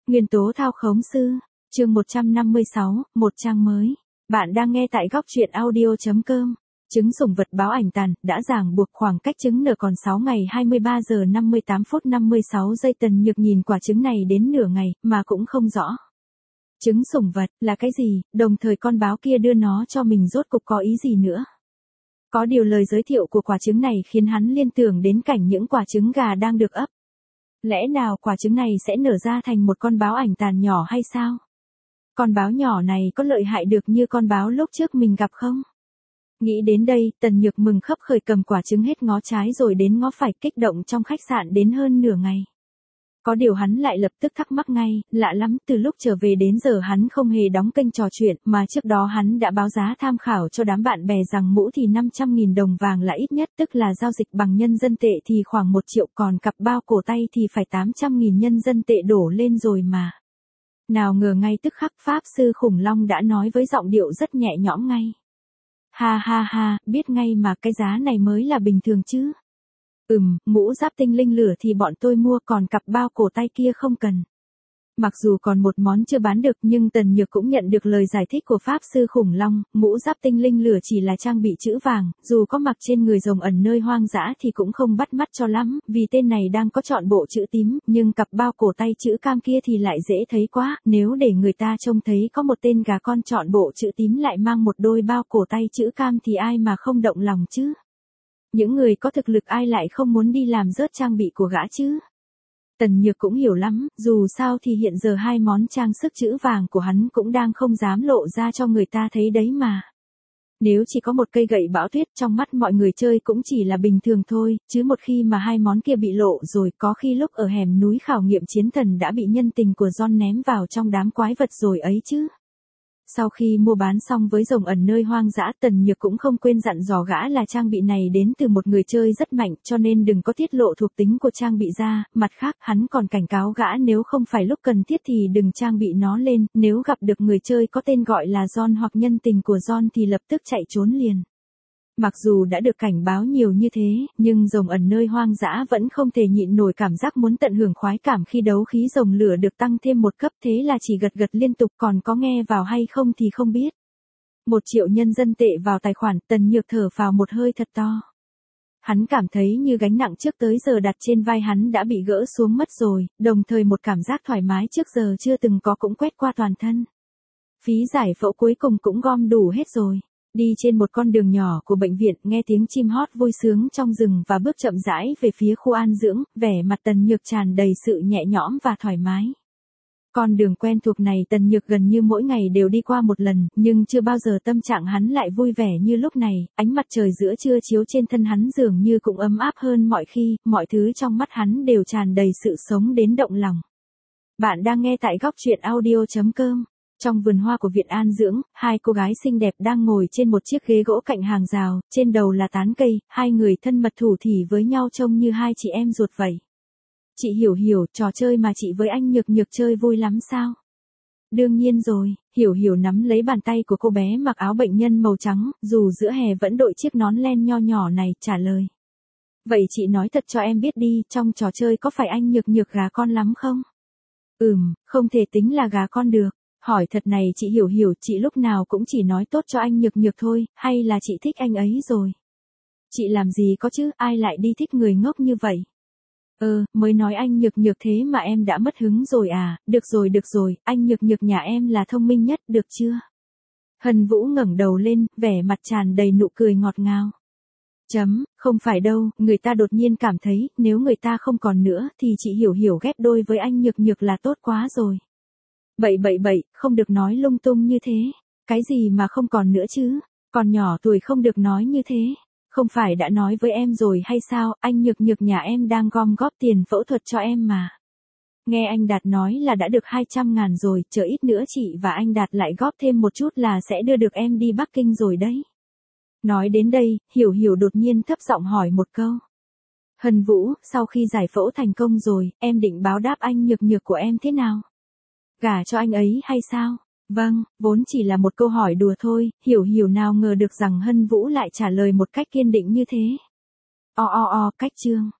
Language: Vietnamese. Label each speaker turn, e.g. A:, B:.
A: Nguyên tố thao khống sư, chương 156, một trang mới. Bạn đang nghe tại góc truyện audio.com. Trứng sủng vật báo ảnh tàn, đã ràng buộc khoảng cách trứng nở còn 6 ngày 23 giờ 58 phút 56 giây. Tần Nhược nhìn quả trứng này đến nửa ngày, mà cũng không rõ. Trứng sủng vật, là cái gì, đồng thời con báo kia đưa nó cho mình rốt cục có ý gì nữa. Có điều lời giới thiệu của quả trứng này khiến hắn liên tưởng đến cảnh những quả trứng gà đang được ấp. Lẽ nào quả trứng này sẽ nở ra thành một con báo ảnh tàn nhỏ hay sao? Con báo nhỏ này có lợi hại được như con báo lúc trước mình gặp không? Nghĩ đến đây, Tần Nhược mừng khấp khởi cầm quả trứng hết ngó trái rồi đến ngó phải, kích động trong khách sạn đến hơn nửa ngày. Có điều hắn lại lập tức thắc mắc ngay, lạ lắm, từ lúc trở về đến giờ hắn không hề đóng kênh trò chuyện, mà trước đó hắn đã báo giá tham khảo cho đám bạn bè rằng mũ thì 500.000 đồng vàng là ít nhất, tức là giao dịch bằng nhân dân tệ thì khoảng 1 triệu, còn cặp bao cổ tay thì phải 800.000 nhân dân tệ đổ lên rồi mà. Nào ngờ ngay tức khắc Pháp Sư Khủng Long đã nói với giọng điệu rất nhẹ nhõm ngay. Ha ha ha, biết ngay mà, cái giá này mới là bình thường chứ. Mũ giáp tinh linh lửa thì bọn tôi mua, còn cặp bao cổ tay kia không cần. Mặc dù còn một món chưa bán được nhưng Tần Nhược cũng nhận được lời giải thích của Pháp Sư Khủng Long, mũ giáp tinh linh lửa chỉ là trang bị chữ vàng, dù có mặc trên người rồng ẩn nơi hoang dã thì cũng không bắt mắt cho lắm, vì tên này đang có trọn bộ chữ tím, nhưng cặp bao cổ tay chữ cam kia thì lại dễ thấy quá, nếu để người ta trông thấy có một tên gà con trọn bộ chữ tím lại mang một đôi bao cổ tay chữ cam thì ai mà không động lòng chứ. Những người có thực lực ai lại không muốn đi làm rớt trang bị của gã chứ. Tần Nhược cũng hiểu lắm, dù sao thì hiện giờ hai món trang sức chữ vàng của hắn cũng đang không dám lộ ra cho người ta thấy đấy mà. Nếu chỉ có một cây gậy bão tuyết trong mắt mọi người chơi cũng chỉ là bình thường thôi, chứ một khi mà hai món kia bị lộ rồi, có khi lúc ở hẻm núi khảo nghiệm chiến thần đã bị nhân tình của John ném vào trong đám quái vật rồi ấy chứ. Sau khi mua bán xong với rồng ẩn nơi hoang dã, Tần Nhược cũng không quên dặn dò gã là trang bị này đến từ một người chơi rất mạnh, cho nên đừng có tiết lộ thuộc tính của trang bị ra, mặt khác hắn còn cảnh cáo gã nếu không phải lúc cần thiết thì đừng trang bị nó lên, nếu gặp được người chơi có tên gọi là John hoặc nhân tình của John thì lập tức chạy trốn liền. Mặc dù đã được cảnh báo nhiều như thế, nhưng rồng ẩn nơi hoang dã vẫn không thể nhịn nổi cảm giác muốn tận hưởng khoái cảm khi đấu khí rồng lửa được tăng thêm một cấp, thế là chỉ gật gật liên tục, còn có nghe vào hay không thì không biết. 1 triệu nhân dân tệ vào tài khoản, Tần Nhược thở phào một hơi thật to. Hắn cảm thấy như gánh nặng trước tới giờ đặt trên vai hắn đã bị gỡ xuống mất rồi, đồng thời một cảm giác thoải mái trước giờ chưa từng có cũng quét qua toàn thân. Phí giải phẫu cuối cùng cũng gom đủ hết rồi. Đi trên một con đường nhỏ của bệnh viện, nghe tiếng chim hót vui sướng trong rừng và bước chậm rãi về phía khu an dưỡng, vẻ mặt Tần Nhược tràn đầy sự nhẹ nhõm và thoải mái. Con đường quen thuộc này Tần Nhược gần như mỗi ngày đều đi qua một lần, nhưng chưa bao giờ tâm trạng hắn lại vui vẻ như lúc này, ánh mặt trời giữa trưa chiếu trên thân hắn dường như cũng ấm áp hơn mọi khi, mọi thứ trong mắt hắn đều tràn đầy sự sống đến động lòng. Bạn đang nghe tại góc truyện audio.com. Trong vườn hoa của viện an dưỡng, hai cô gái xinh đẹp đang ngồi trên một chiếc ghế gỗ cạnh hàng rào, trên đầu là tán cây, hai người thân mật thủ thỉ với nhau trông như hai chị em ruột vậy. Chị Hiểu, trò chơi mà chị với anh Nhược chơi vui lắm sao? Đương nhiên rồi, Hiểu nắm lấy bàn tay của cô bé mặc áo bệnh nhân màu trắng, dù giữa hè vẫn đội chiếc nón len nho nhỏ này, trả lời. Vậy chị nói thật cho em biết đi, trong trò chơi có phải anh Nhược gà con lắm không? Không thể tính là gà con được. Hỏi thật này chị Hiểu, chị lúc nào cũng chỉ nói tốt cho anh Nhược thôi, hay là chị thích anh ấy rồi? Chị làm gì có chứ, ai lại đi thích người ngốc như vậy? Mới nói anh Nhược thế mà em đã mất hứng rồi à, được rồi, anh Nhược nhà em là thông minh nhất, được chưa? Hân Vũ ngẩng đầu lên, vẻ mặt tràn đầy nụ cười ngọt ngào. Không phải đâu, người ta đột nhiên cảm thấy, nếu người ta không còn nữa thì chị Hiểu ghép đôi với anh Nhược là tốt quá rồi. Bậy, không được nói lung tung như thế. Cái gì mà không còn nữa chứ? Còn nhỏ tuổi không được nói như thế. Không phải đã nói với em rồi hay sao, anh Nhược nhà em đang gom góp tiền phẫu thuật cho em mà. Nghe anh Đạt nói là đã được 200.000 rồi, chờ ít nữa chị và anh Đạt lại góp thêm một chút là sẽ đưa được em đi Bắc Kinh rồi đấy. Nói đến đây, Hiểu đột nhiên thấp giọng hỏi một câu. Hân Vũ, sau khi giải phẫu thành công rồi, em định báo đáp anh Nhược của em thế nào? Gả cho anh ấy hay sao? Vâng, vốn chỉ là một câu hỏi đùa thôi, Hiểu nào ngờ được rằng Hân Vũ lại trả lời một cách kiên định như thế. Cách chương.